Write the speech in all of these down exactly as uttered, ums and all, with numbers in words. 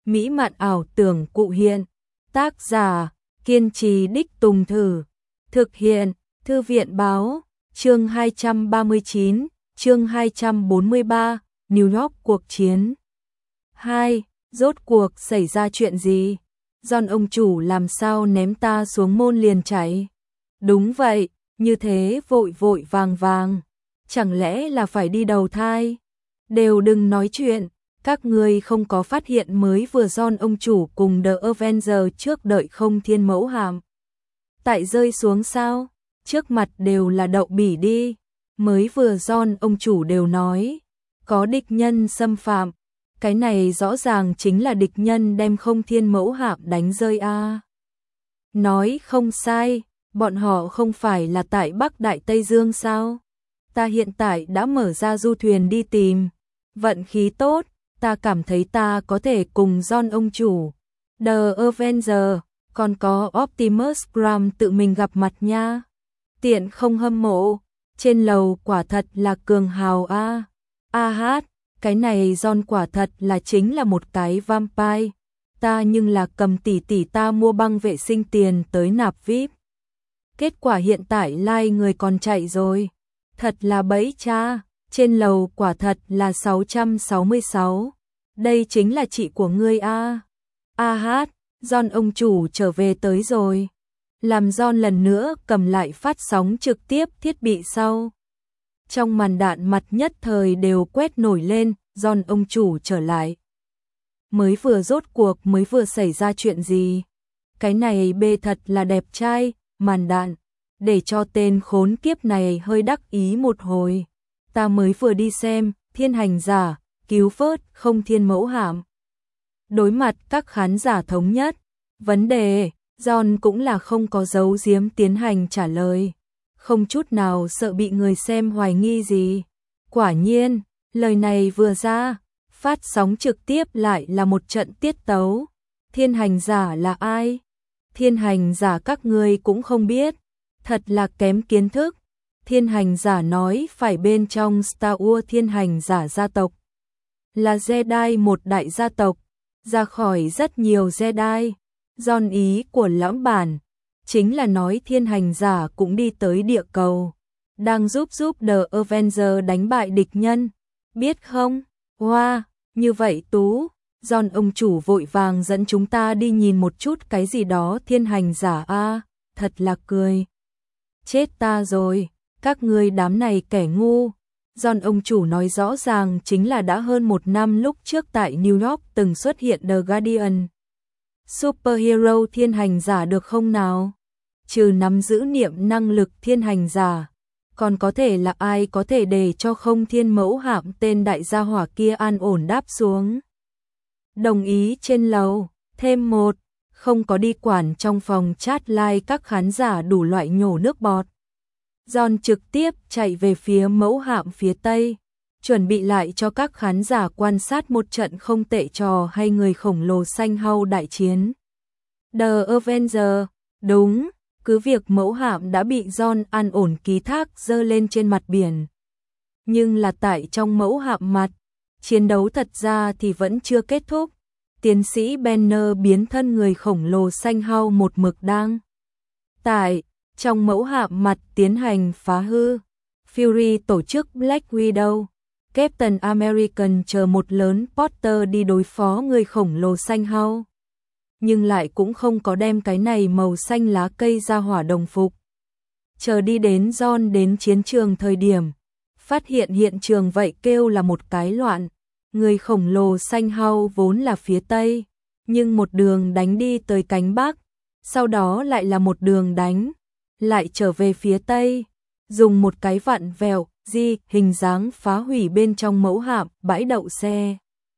mỹ mạn ảo tưởng cụ hiện. Tác giả, kiên trì đích tùng thử. Thực hiện, Thư viện báo, chương hai trăm ba mươi chín, chương hai trăm bốn mươi ba, New York cuộc chiến. hai. Rốt cuộc xảy ra chuyện gì? John ông chủ làm sao ném ta xuống môn liền chạy? Đúng vậy, như thế vội vội vàng vàng. Chẳng lẽ là phải đi đầu thai? Đều đừng nói chuyện, các ngươi không có phát hiện mới vừa John ông chủ cùng The Avenger trước đợi không thiên mẫu hạm. Tại rơi xuống sao? Trước mặt đều là đậu bỉ đi. Mới vừa John ông chủ đều nói, có địch nhân xâm phạm. Cái này rõ ràng chính là địch nhân đem không thiên mẫu hạm đánh rơi a. À. Nói không sai, bọn họ không phải là tại Bắc Đại Tây Dương sao? Ta hiện tại đã mở ra du thuyền đi tìm. Vận khí tốt, ta cảm thấy ta có thể cùng John ông chủ, The Avenger, còn có Optimus Prime tự mình gặp mặt nha. Tiện không hâm mộ, trên lầu quả thật là cường hào a. A hát, cái này John quả thật là chính là một cái vampire. Ta nhưng là cầm tỷ tỷ ta mua băng vệ sinh tiền tới nạp vi ai pi. Kết quả hiện tại lai người còn chạy rồi. Thật là bẫy cha, trên lầu quả thật là sáu trăm sáu mươi sáu. Đây chính là chị của ngươi a. A hát, John ông chủ trở về tới rồi. Làm John lần nữa cầm lại phát sóng trực tiếp thiết bị sau. Trong màn đạn mặt nhất thời đều quét nổi lên, John ông chủ trở lại. Mới vừa rốt cuộc mới vừa xảy ra chuyện gì? Cái này bê thật là đẹp trai, màn đạn. Để cho tên khốn kiếp này hơi đắc ý một hồi. Ta mới vừa đi xem, thiên hành giả, cứu vớt không thiên mẫu hạm. Đối mặt các khán giả thống nhất, vấn đề, John cũng là không có giấu giếm tiến hành trả lời. Không chút nào sợ bị người xem hoài nghi gì. Quả nhiên, lời này vừa ra, phát sóng trực tiếp lại là một trận tiết tấu. Thiên hành giả là ai? Thiên hành giả các ngươi cũng không biết. Thật là kém kiến thức. Thiên hành giả nói phải bên trong Star Wars thiên hành giả gia tộc. Là Jedi một đại gia tộc. Ra khỏi rất nhiều Jedi. John ý của lão bản chính là nói thiên hành giả cũng đi tới địa cầu. Đang giúp giúp The Avenger đánh bại địch nhân. Biết không? Wow, như vậy tú. John ông chủ vội vàng dẫn chúng ta đi nhìn một chút cái gì đó thiên hành giả a. À, thật là cười. Chết ta rồi, các ngươi đám này kẻ ngu. John ông chủ nói rõ ràng chính là đã hơn một năm lúc trước tại New York từng xuất hiện The Guardian. Superhero thiên hành giả được không nào? Trừ nắm giữ niệm năng lực thiên hành giả, còn có thể là ai có thể để cho không thiên mẫu hạm tên đại gia hỏa kia an ổn đáp xuống. Đồng ý trên lầu, thêm một, không có đi quản trong phòng chat live các khán giả đủ loại nhổ nước bọt. John trực tiếp chạy về phía mẫu hạm phía tây, chuẩn bị lại cho các khán giả quan sát một trận không tệ trò hay người khổng lồ xanh hau đại chiến. The Avenger, đúng, cứ việc mẫu hạm đã bị John an ổn ký thác dơ lên trên mặt biển. Nhưng là tại trong mẫu hạm mặt, chiến đấu thật ra thì vẫn chưa kết thúc. Tiến sĩ Banner biến thân người khổng lồ xanh hau một mực đang tại trong mẫu hạm mặt tiến hành phá hư. Fury tổ chức Black Widow, Captain American chờ một lớn Potter đi đối phó người khổng lồ xanh hau. Nhưng lại cũng không có đem cái này màu xanh lá cây ra hỏa đồng phục. Chờ đi đến John đến chiến trường thời điểm, phát hiện hiện trường vậy kêu là một cái loạn. Người khổng lồ xanh hau vốn là phía tây, nhưng một đường đánh đi tới cánh bắc, sau đó lại là một đường đánh, lại trở về phía tây, dùng một cái vặn vẹo, di, hình dáng phá hủy bên trong mẫu hạm, bãi đậu xe.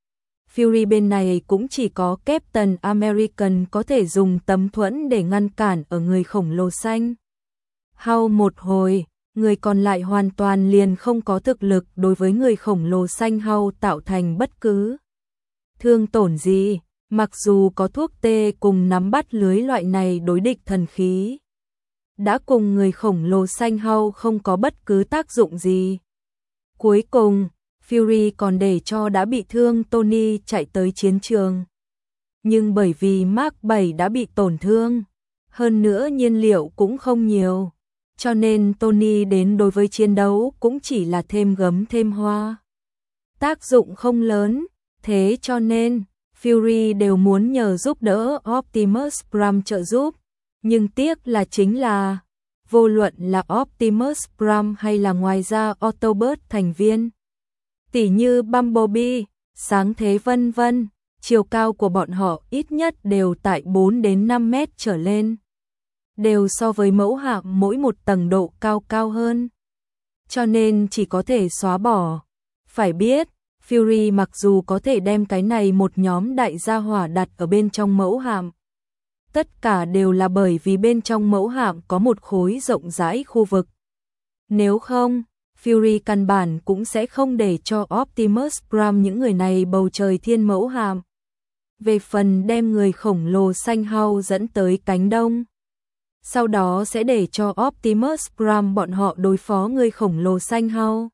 Fury bên này cũng chỉ có Captain American có thể dùng tấm thuẫn để ngăn cản ở người khổng lồ xanh hau một hồi. Người còn lại hoàn toàn liền không có thực lực đối với người khổng lồ xanh hau tạo thành bất cứ thương tổn gì, mặc dù có thuốc tê cùng nắm bắt lưới loại này đối địch thần khí. Đã cùng người khổng lồ xanh hau không có bất cứ tác dụng gì. Cuối cùng, Fury còn để cho đã bị thương Tony chạy tới chiến trường. nhưng bởi vì Mark bảy đã bị tổn thương, hơn nữa nhiên liệu cũng không nhiều, cho nên Tony đến đối với chiến đấu cũng chỉ là thêm gấm thêm hoa. Tác dụng không lớn, thế cho nên Fury đều muốn nhờ giúp đỡ Optimus Prime trợ giúp, nhưng tiếc là chính là vô luận là Optimus Prime hay là ngoài ra Autobot thành viên, tỉ như Bumblebee, sáng thế vân vân, chiều cao của bọn họ ít nhất đều tại bốn đến năm mét trở lên, đều so với mẫu hạm mỗi một tầng độ cao cao hơn, cho nên chỉ có thể xóa bỏ. Phải biết, Fury mặc dù có thể đem cái này một nhóm đại gia hỏa đặt ở bên trong mẫu hạm, tất cả đều là bởi vì bên trong mẫu hạm có một khối rộng rãi khu vực. Nếu không, Fury căn bản cũng sẽ không để cho Optimus Prime những người này bầu trời thiên mẫu hạm. Về phần đem người khổng lồ xanh hao dẫn tới cánh đông, sau đó sẽ để cho Optimus Prime bọn họ đối phó người khổng lồ xanh hao.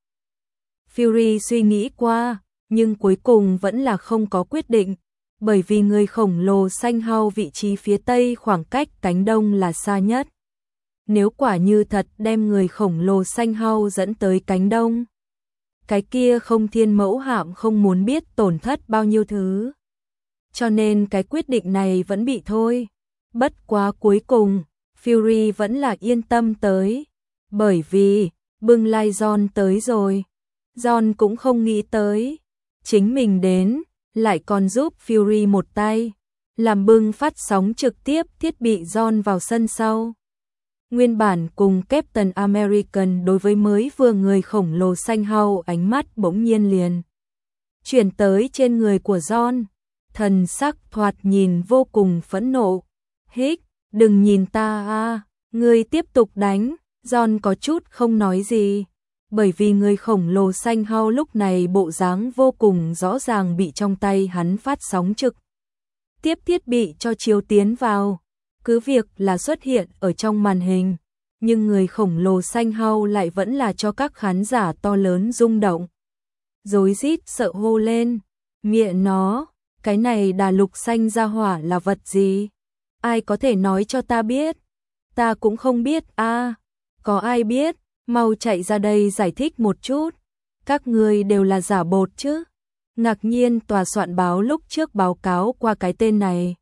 Fury suy nghĩ qua, nhưng cuối cùng vẫn là không có quyết định, bởi vì người khổng lồ xanh hao vị trí phía tây khoảng cách cánh đông là xa nhất. Nếu quả như thật đem người khổng lồ xanh hao dẫn tới cánh đông, cái kia không thiên mẫu hạm không muốn biết tổn thất bao nhiêu thứ. Cho nên cái quyết định này vẫn bị thôi. Bất quá cuối cùng, Fury vẫn là yên tâm tới, bởi vì bưng lai John tới rồi. John cũng không nghĩ tới, chính mình đến, lại còn giúp Fury một tay, làm bưng phát sóng trực tiếp thiết bị John vào sân sau. Nguyên bản cùng Captain American đối với mới vừa người khổng lồ xanh hao ánh mắt bỗng nhiên liền chuyển tới trên người của John, thần sắc thoạt nhìn vô cùng phẫn nộ. Hích, đừng nhìn ta a, ngươi tiếp tục đánh. John có chút không nói gì, bởi vì người khổng lồ xanh hao lúc này bộ dáng vô cùng rõ ràng bị trong tay hắn phát sóng trực tiếp thiết bị cho chiếu tiến vào, cứ việc là xuất hiện ở trong màn hình, nhưng người khổng lồ xanh hao lại vẫn là cho các khán giả to lớn rung động. Rối rít sợ hô lên, mẹ nó, cái này đà lục xanh ra hỏa là vật gì? Ai có thể nói cho ta biết? Ta cũng không biết a. À, có ai biết? Mau chạy ra đây giải thích một chút. Các ngươi đều là giả bột chứ? Ngạc nhiên tòa soạn báo lúc trước báo cáo qua cái tên này.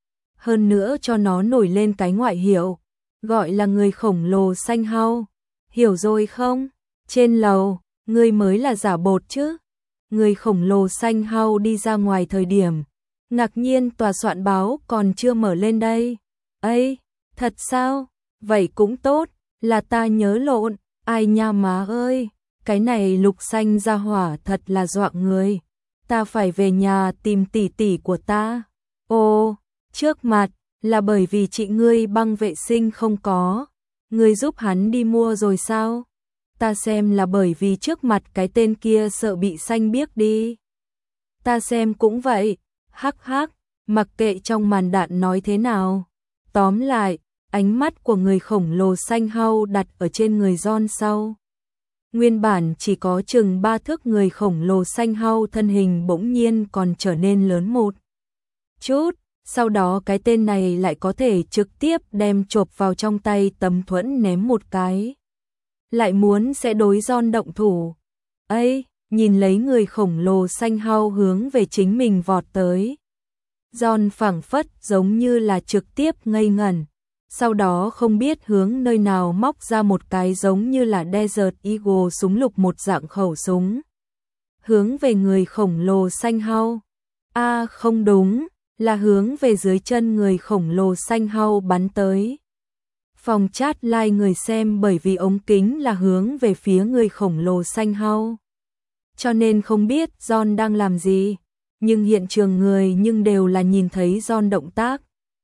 Hơn nữa cho nó nổi lên cái ngoại hiệu, gọi là người khổng lồ xanh hao. Hiểu rồi không? Trên lầu, ngươi mới là giả bột chứ? Người khổng lồ xanh hao đi ra ngoài thời điểm, ngạc nhiên tòa soạn báo còn chưa mở lên đây. Ây, thật sao? Vậy cũng tốt, là ta nhớ lộn. Ai nha má ơi, cái này lục xanh ra hỏa thật là dọa người. Ta phải về nhà tìm tỷ tỷ của ta. Ồ, trước mặt, là bởi vì chị ngươi băng vệ sinh không có. Ngươi giúp hắn đi mua rồi sao? Ta xem là bởi vì trước mặt cái tên kia sợ bị xanh biếc đi. Ta xem cũng vậy, hắc hắc, mặc kệ trong màn đạn nói thế nào. Tóm lại, ánh mắt của người khổng lồ xanh hao đặt ở trên người John sau. Nguyên bản chỉ có chừng ba thước người khổng lồ xanh hao thân hình bỗng nhiên còn trở nên lớn một chút, sau đó cái tên này lại có thể trực tiếp đem chộp vào trong tay tấm thuẫn ném một cái. Lại muốn sẽ đối John động thủ. Ây, nhìn lấy người khổng lồ xanh hao hướng về chính mình vọt tới. John phảng phất giống như là trực tiếp ngây ngẩn. Sau đó không biết hướng nơi nào móc ra một cái giống như là Desert Eagle súng lục một dạng khẩu súng. Hướng về người khổng lồ xanh hao. A à, không đúng, là hướng về dưới chân người khổng lồ xanh hao bắn tới. Phòng chat like người xem bởi vì ống kính là hướng về phía người khổng lồ xanh hao. Cho nên không biết John đang làm gì, nhưng hiện trường người nhưng đều là nhìn thấy John động tác.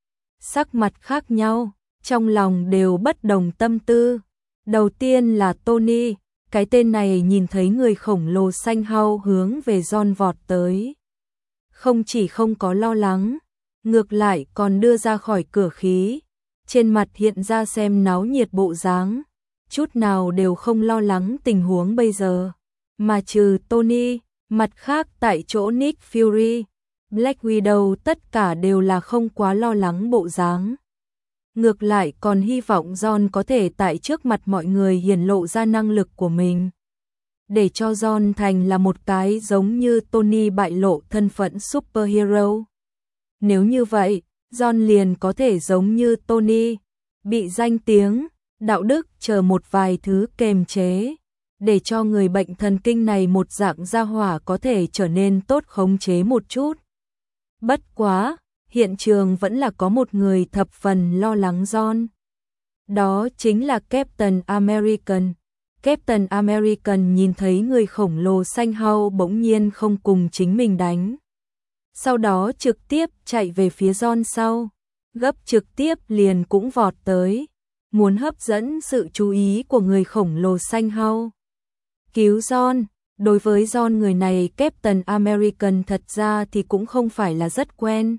Sắc mặt khác nhau, trong lòng đều bất đồng tâm tư. Đầu tiên là Tony, cái tên này nhìn thấy người khổng lồ xanh hao hướng về John vọt tới. Không chỉ không có lo lắng, ngược lại còn đưa ra khỏi cửa khí. Trên mặt hiện ra xem náo nhiệt bộ dáng, chút nào đều không lo lắng tình huống bây giờ. Mà trừ Tony, mặt khác tại chỗ Nick Fury, Black Widow tất cả đều là không quá lo lắng bộ dáng. Ngược lại còn hy vọng John có thể tại trước mặt mọi người hiển lộ ra năng lực của mình. Để cho John thành là một cái giống như Tony bại lộ thân phận superhero. Nếu như vậy, John liền có thể giống như Tony, bị danh tiếng, đạo đức chờ một vài thứ kềm chế, để cho người bệnh thần kinh này một dạng gia hỏa có thể trở nên tốt khống chế một chút. Bất quá, hiện trường vẫn là có một người thập phần lo lắng John. Đó chính là Captain American. Captain American nhìn thấy người khổng lồ xanh hao bỗng nhiên không cùng chính mình đánh. Sau đó trực tiếp chạy về phía John sau, gấp trực tiếp liền cũng vọt tới, muốn hấp dẫn sự chú ý của người khổng lồ xanh hao. Cứu John, đối với John người này Captain American thật ra thì cũng không phải là rất quen.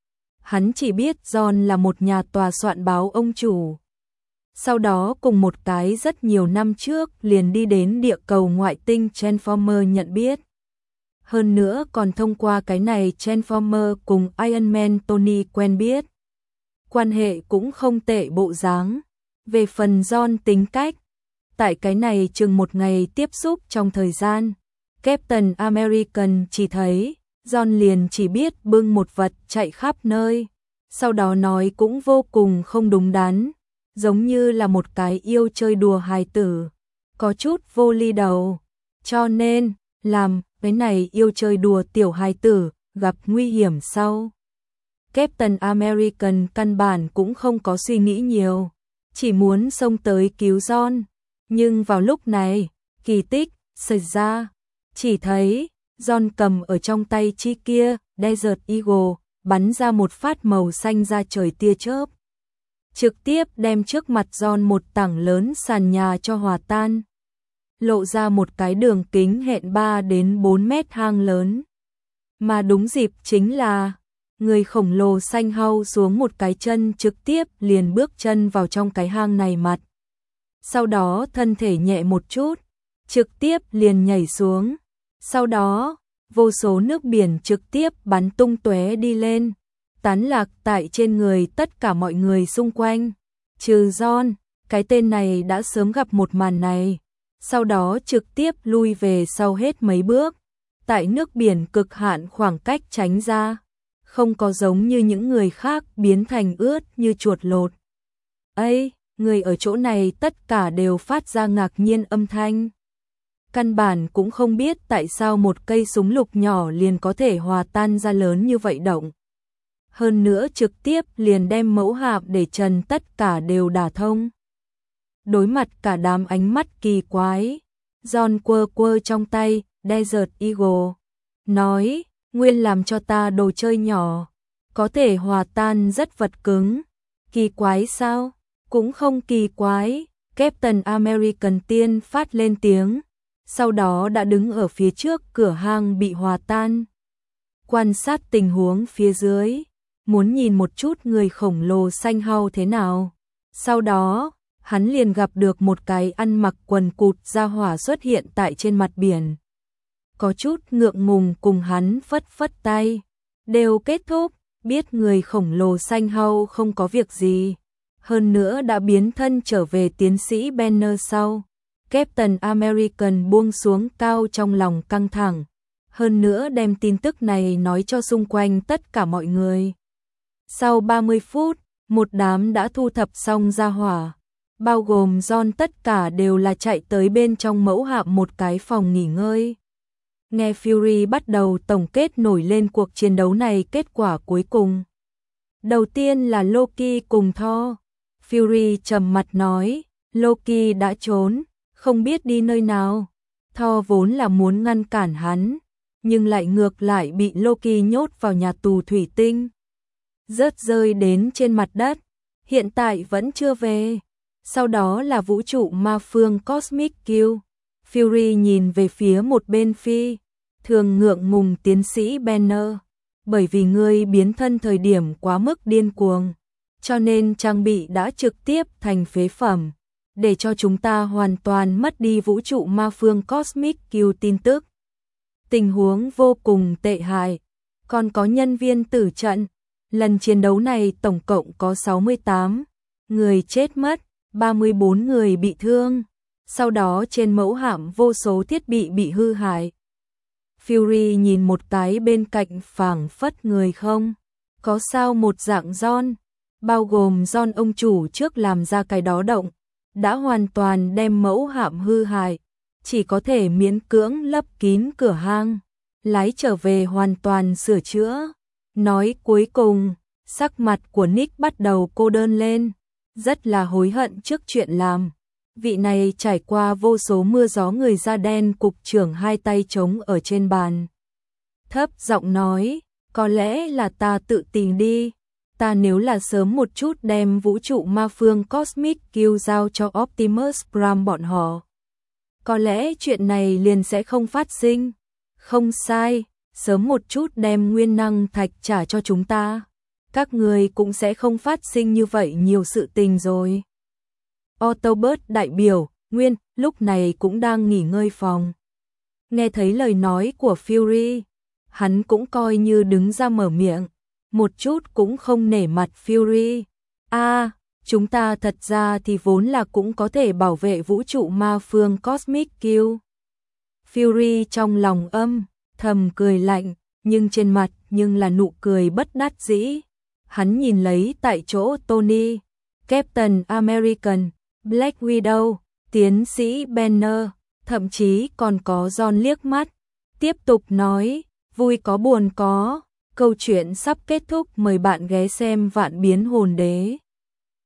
Hắn chỉ biết John là một nhà tòa soạn báo ông chủ. Sau đó cùng một cái rất nhiều năm trước liền đi đến địa cầu ngoại tinh Transformer nhận biết. Hơn nữa còn thông qua cái này Transformer cùng Iron Man Tony quen biết. Quan hệ cũng không tệ bộ dáng. Về phần John tính cách, tại cái này chừng một ngày tiếp xúc trong thời gian, Captain American chỉ thấy John liền chỉ biết bưng một vật chạy khắp nơi, sau đó nói cũng vô cùng không đúng đắn, giống như là một cái yêu chơi đùa hài tử, có chút vô ly đầu, cho nên làm cái này yêu chơi đùa tiểu hài tử gặp nguy hiểm sau. Captain American căn bản cũng không có suy nghĩ nhiều, chỉ muốn xông tới cứu John, nhưng vào lúc này, kỳ tích xảy ra, chỉ thấy John cầm ở trong tay chi kia Desert Eagle bắn ra một phát màu xanh ra trời tia chớp, trực tiếp đem trước mặt John một tảng lớn sàn nhà cho hòa tan, lộ ra một cái đường kính hẹn ba đến bốn mét hang lớn. Mà đúng dịp chính là người khổng lồ xanh hau xuống một cái chân trực tiếp liền bước chân vào trong cái hang này mặt. Sau đó thân thể nhẹ một chút, trực tiếp liền nhảy xuống. Sau đó, vô số nước biển trực tiếp bắn tung tóe đi lên, tán lạc tại trên người tất cả mọi người xung quanh. Trừ John, cái tên này đã sớm gặp một màn này, sau đó trực tiếp lui về sau hết mấy bước, tại nước biển cực hạn khoảng cách tránh ra, không có giống như những người khác biến thành ướt như chuột lột. Ây, người ở chỗ này tất cả đều phát ra ngạc nhiên âm thanh. Căn bản cũng không biết tại sao một cây súng lục nhỏ liền có thể hòa tan ra lớn như vậy động. Hơn nữa trực tiếp liền đem mẫu hạm để trần tất cả đều đả thông. Đối mặt cả đám ánh mắt kỳ quái, John quơ quơ trong tay Desert Eagle, nói, nguyên làm cho ta đồ chơi nhỏ, có thể hòa tan rất vật cứng. Kỳ quái sao? Cũng không kỳ quái, Captain American tiên phát lên tiếng, sau đó đã đứng ở phía trước cửa hang bị hòa tan. Quan sát tình huống phía dưới, muốn nhìn một chút người khổng lồ xanh hau thế nào. Sau đó, hắn liền gặp được một cái ăn mặc quần cụt ra hỏa xuất hiện tại trên mặt biển. Có chút ngượng ngùng cùng hắn phất phất tay. Đều kết thúc, biết người khổng lồ xanh hau không có việc gì. Hơn nữa đã biến thân trở về tiến sĩ Banner sau. Captain American buông xuống cao trong lòng căng thẳng. Hơn nữa đem tin tức này nói cho xung quanh tất cả mọi người. Sau ba mươi phút, một đám đã thu thập xong ra hỏa. Bao gồm John tất cả đều là chạy tới bên trong mẫu hạm một cái phòng nghỉ ngơi. Nghe Fury bắt đầu tổng kết nổi lên cuộc chiến đấu này kết quả cuối cùng. Đầu tiên là Loki cùng Thor. Fury trầm mặt nói, Loki đã trốn, không biết đi nơi nào. Thor vốn là muốn ngăn cản hắn, nhưng lại ngược lại bị Loki nhốt vào nhà tù thủy tinh. Rớt rơi đến trên mặt đất, hiện tại vẫn chưa về. Sau đó là vũ trụ ma phương Cosmic Kill. Fury nhìn về phía một bên phi, thường ngượng ngùng tiến sĩ Banner. Bởi vì ngươi biến thân thời điểm quá mức điên cuồng, cho nên trang bị đã trực tiếp thành phế phẩm, để cho chúng ta hoàn toàn mất đi vũ trụ ma phương Cosmic Kill tin tức. Tình huống vô cùng tệ hại. còn có nhân viên tử trận. Lần chiến đấu này tổng cộng có sáu mươi tám người chết mất, ba mươi bốn người bị thương. Sau đó trên mẫu hạm vô số thiết bị bị hư hại. Fury nhìn một cái bên cạnh phảng phất người không có sao một dạng John, bao gồm John ông chủ trước làm ra cái đó động, đã hoàn toàn đem mẫu hạm hư hại, chỉ có thể miễn cưỡng lấp kín cửa hang, lái trở về hoàn toàn sửa chữa. Nói cuối cùng, sắc mặt của Nick bắt đầu cô đơn lên, rất là hối hận trước chuyện làm. Vị này trải qua vô số mưa gió người da đen cục trưởng hai tay trống ở trên bàn. Thấp giọng nói, có lẽ là ta tự tìm đi. Ta nếu là sớm một chút đem vũ trụ ma phương Cosmic Kill giao cho Optimus Prime bọn họ, có lẽ chuyện này liền sẽ không phát sinh. Không sai, sớm một chút đem nguyên năng thạch trả cho chúng ta, các người cũng sẽ không phát sinh như vậy nhiều sự tình rồi. Autobot đại biểu, Nguyên, lúc này cũng đang nghỉ ngơi phòng. Nghe thấy lời nói của Fury, hắn cũng coi như đứng ra mở miệng, một chút cũng không nể mặt Fury. A, à, chúng ta thật ra thì vốn là cũng có thể bảo vệ vũ trụ ma phương Cosmic Kill. Fury trong lòng âm thầm cười lạnh, nhưng trên mặt nhưng là nụ cười bất đắc dĩ. Hắn nhìn lấy tại chỗ Tony, Captain American, Black Widow, tiến sĩ Banner, thậm chí còn có John liếc mắt, tiếp tục nói, vui có buồn có, câu chuyện sắp kết thúc, mời bạn ghé xem Vạn Biến Hồn Đế.